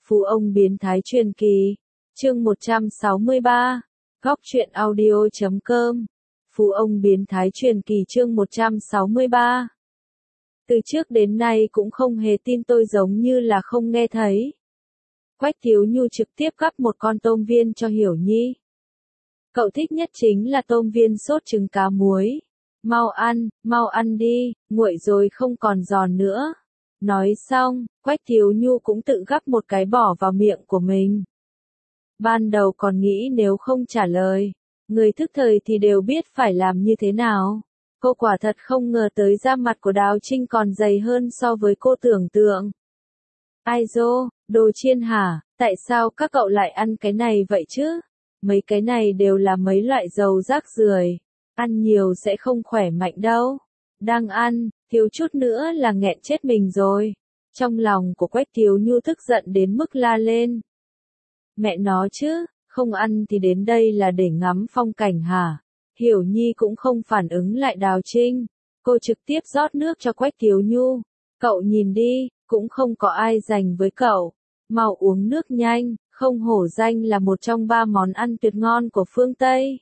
Phú ông biến thái truyền kỳ. Chương 163. Góc truyện audio.com. Phú ông biến thái truyền kỳ chương 163. Từ trước đến nay cũng không hề tin tôi giống như là không nghe thấy. Quách Thiếu Nhu trực tiếp gắp một con tôm viên cho Hiểu Nhi. Cậu thích nhất chính là tôm viên sốt trứng cá muối. Mau ăn đi, nguội rồi không còn giòn nữa. Nói xong, Quách Thiếu Nhu cũng tự gắp một cái bỏ vào miệng của mình. Ban đầu còn nghĩ nếu không trả lời, người thức thời thì đều biết phải làm như thế nào. Cô quả thật không ngờ tới da mặt của Đào Trinh còn dày hơn so với cô tưởng tượng. Ai dô, đồ chiên hả, tại sao các cậu lại ăn cái này vậy chứ? Mấy cái này đều là mấy loại dầu rác rưởi, ăn nhiều sẽ không khỏe mạnh đâu. Đang ăn, thiếu chút nữa là nghẹn chết mình rồi. Trong lòng của Quách Thiếu Nhu tức giận đến mức la lên. Mẹ nó chứ, không ăn thì đến đây là để ngắm phong cảnh hả? Hiểu Nhi cũng không phản ứng lại Đào Trinh. Cô trực tiếp rót nước cho Quách Thiếu Nhu. Cậu nhìn đi, cũng không có ai giành với cậu. Mau uống nước nhanh, không hổ danh là một trong 3 món ăn tuyệt ngon của phương Tây.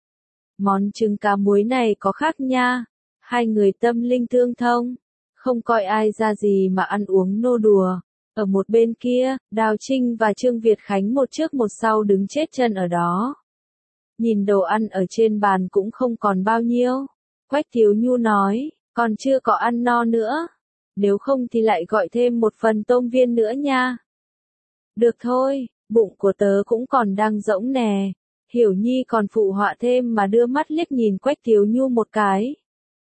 Món trứng cá muối này có khác nha. Hai người tâm linh tương thông, không coi ai ra gì mà ăn uống nô đùa. Ở một bên kia, Đào Trinh và Trương Việt Khánh một trước một sau đứng chết chân ở đó. Nhìn đồ ăn ở trên bàn cũng không còn bao nhiêu. Quách Thiếu Nhu nói, còn chưa có ăn no nữa. Nếu không thì lại gọi thêm một phần tôm viên nữa nha. Được thôi, bụng của tớ cũng còn đang rỗng nè. Hiểu Nhi còn phụ họa thêm mà đưa mắt liếc nhìn Quách Thiếu Nhu một cái.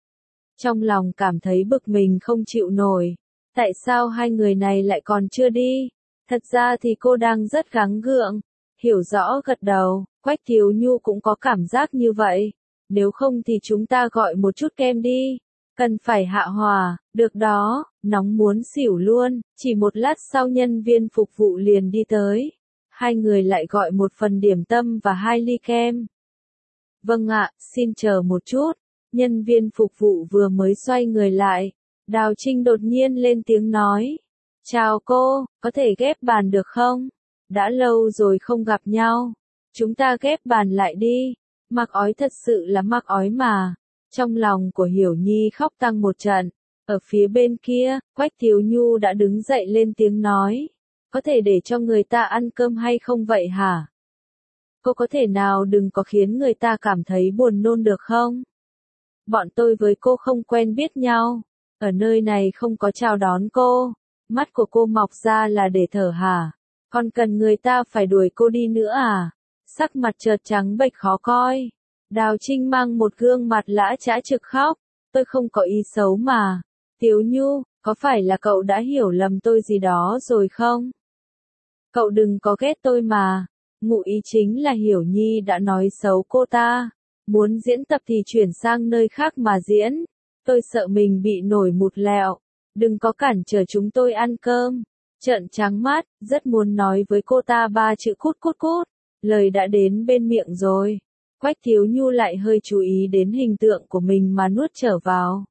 Trong lòng cảm thấy bực mình không chịu nổi. Tại sao hai người này lại còn chưa đi? Thật ra thì cô đang rất gắng gượng. Hiểu rõ gật đầu, Quách Thiếu Nhu cũng có cảm giác như vậy. Nếu không thì chúng ta gọi một chút kem đi. Cần phải hạ hòa, được đó, nóng muốn xỉu luôn. Chỉ một lát sau nhân viên phục vụ liền đi tới. Hai người lại gọi một phần điểm tâm và 2 ly kem. Vâng ạ, xin chờ một chút. Nhân viên phục vụ vừa mới xoay người lại. Đào Trinh đột nhiên lên tiếng nói. Chào cô, có thể ghép bàn được không? Đã lâu rồi không gặp nhau. Chúng ta ghép bàn lại đi. Mặc ói thật sự là mặc ói mà. Trong lòng của Hiểu Nhi khóc tăng một trận. Ở phía bên kia, Quách Thiếu Nhu đã đứng dậy lên tiếng nói. Có thể để cho người ta ăn cơm hay không vậy hả? Cô có thể nào đừng có khiến người ta cảm thấy buồn nôn được không? Bọn tôi với cô không quen biết nhau. Ở nơi này không có chào đón cô. Mắt của cô mọc ra là để thở hả? Còn cần người ta phải đuổi cô đi nữa à? Sắc mặt chợt trắng bệch khó coi. Đào Trinh mang một gương mặt lã chã trực khóc. Tôi không có ý xấu mà. Thiếu Nhu, có phải là cậu đã hiểu lầm tôi gì đó rồi không? Cậu đừng có ghét tôi mà. Ngụ ý chính là Hiểu Nhi đã nói xấu cô ta. Muốn diễn tập thì chuyển sang nơi khác mà diễn. Tôi sợ mình bị nổi một lẹo. Đừng có cản trở chúng tôi ăn cơm. Trợn trắng mắt, rất muốn nói với cô ta 3 chữ cút cút cút. Lời đã đến bên miệng rồi. Quách Thiếu Nhu lại hơi chú ý đến hình tượng của mình mà nuốt trở vào.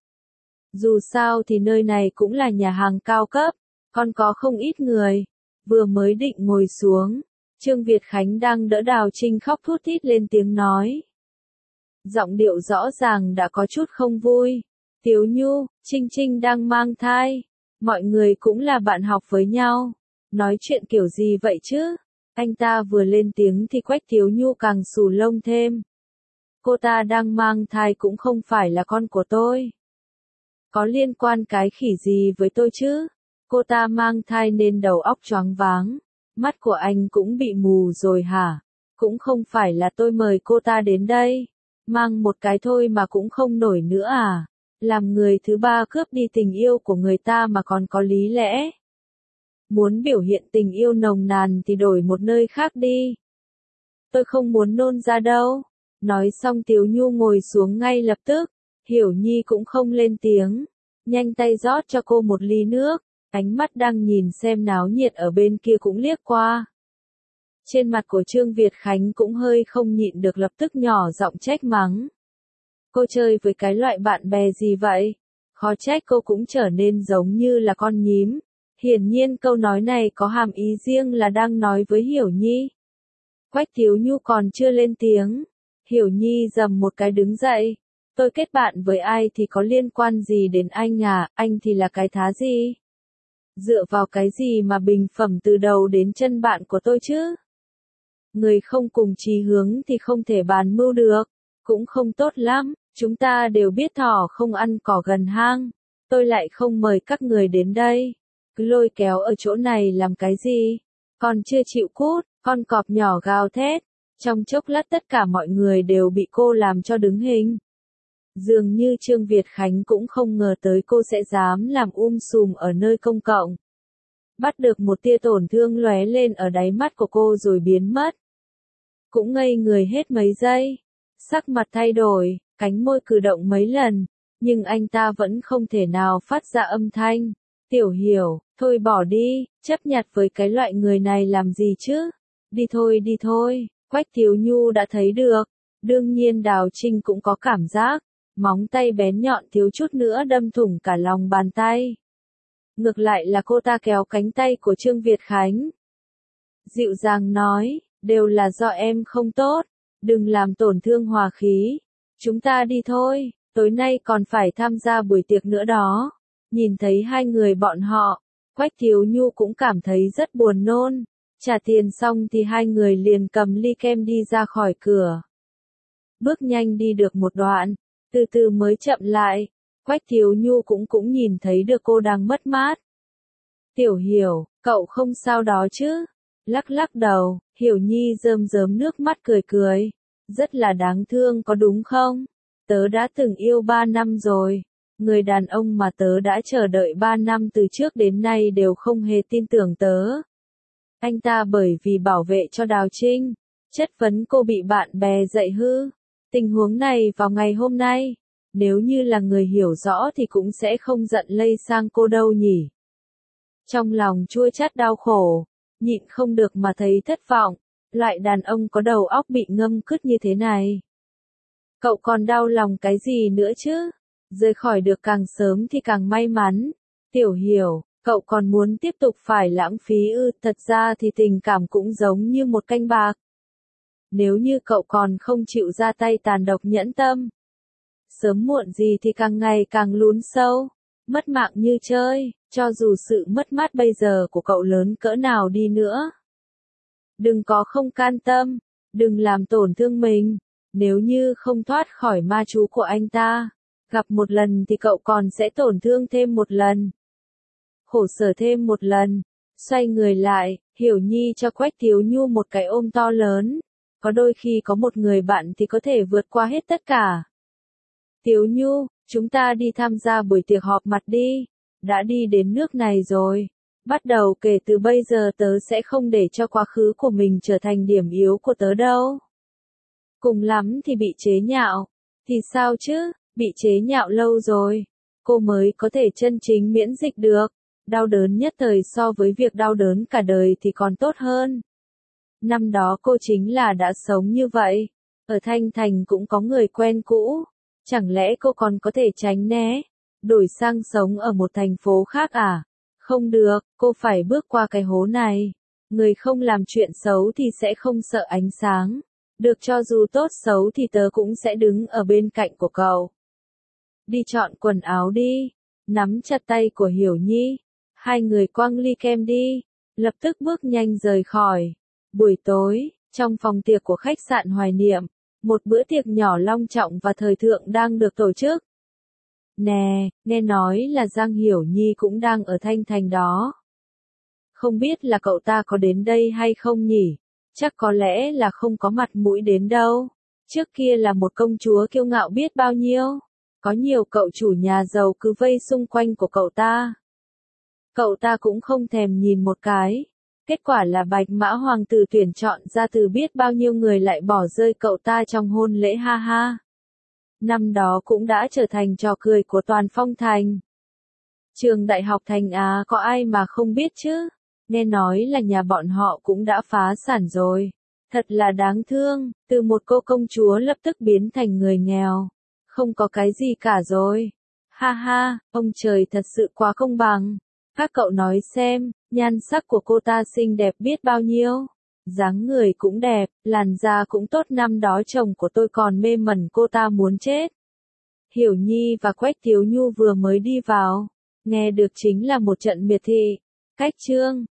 Dù sao thì nơi này cũng là nhà hàng cao cấp. Còn có không ít người. Vừa mới định ngồi xuống. Trương Việt Khánh đang đỡ Đào Trinh khóc thút thít lên tiếng nói. Giọng điệu rõ ràng đã có chút không vui. Thiếu Nhu, Trinh Trinh đang mang thai. Mọi người cũng là bạn học với nhau. Nói chuyện kiểu gì vậy chứ? Anh ta vừa lên tiếng thì Quách Thiếu Nhu càng xù lông thêm. Cô ta đang mang thai cũng không phải là con của tôi. Có liên quan cái khỉ gì với tôi chứ? Cô ta mang thai nên đầu óc choáng váng. Mắt của anh cũng bị mù rồi hả? Cũng không phải là tôi mời cô ta đến đây. Mang một cái thôi mà cũng không nổi nữa à? Làm người thứ 3 cướp đi tình yêu của người ta mà còn có lý lẽ. Muốn biểu hiện tình yêu nồng nàn thì đổi một nơi khác đi. Tôi không muốn nôn ra đâu. Nói xong Thiếu Nhu ngồi xuống ngay lập tức. Hiểu Nhi cũng không lên tiếng. Nhanh tay rót cho cô một ly nước. Ánh mắt đang nhìn xem náo nhiệt ở bên kia cũng liếc qua. Trên mặt của Trương Việt Khánh cũng hơi không nhịn được lập tức nhỏ giọng trách mắng. Cô chơi với cái loại bạn bè gì vậy? Khó trách cô cũng trở nên giống như là con nhím. Hiển nhiên câu nói này có hàm ý riêng là đang nói với Hiểu Nhi. Quách Thiếu Nhu còn chưa lên tiếng. Hiểu Nhi rầm một cái đứng dậy. Tôi kết bạn với ai thì có liên quan gì đến anh à, anh thì là cái thá gì? Dựa vào cái gì mà bình phẩm từ đầu đến chân bạn của tôi chứ? Người không cùng chí hướng thì không thể bàn mưu được, cũng không tốt lắm, chúng ta đều biết thỏ không ăn cỏ gần hang, tôi lại không mời các người đến đây, cứ lôi kéo ở chỗ này làm cái gì, còn chưa chịu cút, con cọp nhỏ gào thét, trong chốc lát tất cả mọi người đều bị cô làm cho đứng hình. Dường như Trương Việt Khánh cũng không ngờ tới cô sẽ dám làm sùm ở nơi công cộng. Bắt được một tia tổn thương lóe lên ở đáy mắt của cô rồi biến mất. Cũng ngây người hết mấy giây. Sắc mặt thay đổi, cánh môi cử động mấy lần, nhưng anh ta vẫn không thể nào phát ra âm thanh. Tiểu Hiểu, thôi bỏ đi, chấp nhặt với cái loại người này làm gì chứ? Đi thôi, Quách Thiếu Nhu đã thấy được. Đương nhiên Đào Trinh cũng có cảm giác, móng tay bén nhọn thiếu chút nữa đâm thủng cả lòng bàn tay. Ngược lại là cô ta kéo cánh tay của Trương Việt Khánh. Dịu dàng nói, đều là do em không tốt, đừng làm tổn thương hòa khí. Chúng ta đi thôi, tối nay còn phải tham gia buổi tiệc nữa đó. Nhìn thấy hai người bọn họ, Quách Thiếu Nhu cũng cảm thấy rất buồn nôn. Trả tiền xong thì hai người liền cầm ly kem đi ra khỏi cửa. Bước nhanh đi được một đoạn, từ từ mới chậm lại. Quách Thiếu Nhu cũng nhìn thấy được cô đang mất mát. Tiểu Hiểu, cậu không sao đó chứ? Lắc lắc đầu, Hiểu Nhi rơm rớm nước mắt cười. Rất là đáng thương có đúng không? Tớ đã từng yêu 3 năm rồi. Người đàn ông mà tớ đã chờ đợi 3 năm từ trước đến nay đều không hề tin tưởng tớ. Anh ta bởi vì bảo vệ cho Đào Trinh, chất vấn cô bị bạn bè dạy hư. Tình huống này vào ngày hôm nay, nếu như là người hiểu rõ thì cũng sẽ không giận lây sang cô đâu nhỉ. Trong lòng chua chát đau khổ, nhịn không được mà thấy thất vọng, loại đàn ông có đầu óc bị ngâm cứt như thế này. Cậu còn đau lòng cái gì nữa chứ? Rời khỏi được càng sớm thì càng may mắn. Tiểu Hiểu, cậu còn muốn tiếp tục phải lãng phí ư? Thật ra thì tình cảm cũng giống như một canh bạc. Nếu như cậu còn không chịu ra tay tàn độc nhẫn tâm, sớm muộn gì thì càng ngày càng lún sâu, mất mạng như chơi, cho dù sự mất mát bây giờ của cậu lớn cỡ nào đi nữa. Đừng có không can tâm, đừng làm tổn thương mình, nếu như không thoát khỏi ma chú của anh ta, gặp một lần thì cậu còn sẽ tổn thương thêm một lần. Khổ sở thêm một lần, xoay người lại, Hiểu Nhi cho Quách Thiếu Nhu một cái ôm to lớn, có đôi khi có một người bạn thì có thể vượt qua hết tất cả. Thiếu Nhu, chúng ta đi tham gia buổi tiệc họp mặt đi, đã đi đến nước này rồi. Bắt đầu kể từ bây giờ tớ sẽ không để cho quá khứ của mình trở thành điểm yếu của tớ đâu. Cùng lắm thì bị chế nhạo. Thì sao chứ, bị chế nhạo lâu rồi, cô mới có thể chân chính miễn dịch được. Đau đớn nhất thời so với việc đau đớn cả đời thì còn tốt hơn. Năm đó cô chính là đã sống như vậy. Ở Thanh Thành cũng có người quen cũ. Chẳng lẽ cô còn có thể tránh né, đổi sang sống ở một thành phố khác à? Không được, cô phải bước qua cái hố này. Người không làm chuyện xấu thì sẽ không sợ ánh sáng. Được, cho dù tốt xấu thì tớ cũng sẽ đứng ở bên cạnh của cậu. Đi chọn quần áo đi. Nắm chặt tay của Hiểu Nhi. Hai người quăng ly kem đi. Lập tức bước nhanh rời khỏi. Buổi tối, trong phòng tiệc của khách sạn Hoài Niệm, một bữa tiệc nhỏ long trọng và thời thượng đang được tổ chức. Nè, nghe nói là Giang Hiểu Nhi cũng đang ở Thanh Thành đó. Không biết là cậu ta có đến đây hay không nhỉ? Chắc có lẽ là không có mặt mũi đến đâu. Trước kia là một công chúa kiêu ngạo biết bao nhiêu. Có nhiều cậu chủ nhà giàu cứ vây xung quanh của cậu ta. Cậu ta cũng không thèm nhìn một cái. Kết quả là Bạch Mã Hoàng tử tuyển chọn ra từ biết bao nhiêu người lại bỏ rơi cậu ta trong hôn lễ ha ha. Năm đó cũng đã trở thành trò cười của toàn Phong Thành. Trường Đại học Thành Á có ai mà không biết chứ? Nghe nói là nhà bọn họ cũng đã phá sản rồi. Thật là đáng thương, từ một cô công chúa lập tức biến thành người nghèo. Không có cái gì cả rồi. Ha ha, ông trời thật sự quá công bằng. Các cậu nói xem, nhan sắc của cô ta xinh đẹp biết bao nhiêu. Dáng người cũng đẹp, làn da cũng tốt, năm đó chồng của tôi còn mê mẩn cô ta muốn chết. Hiểu Nhi và Quách Thiếu Nhu vừa mới đi vào, nghe được chính là một trận miệt thị. Cách Trương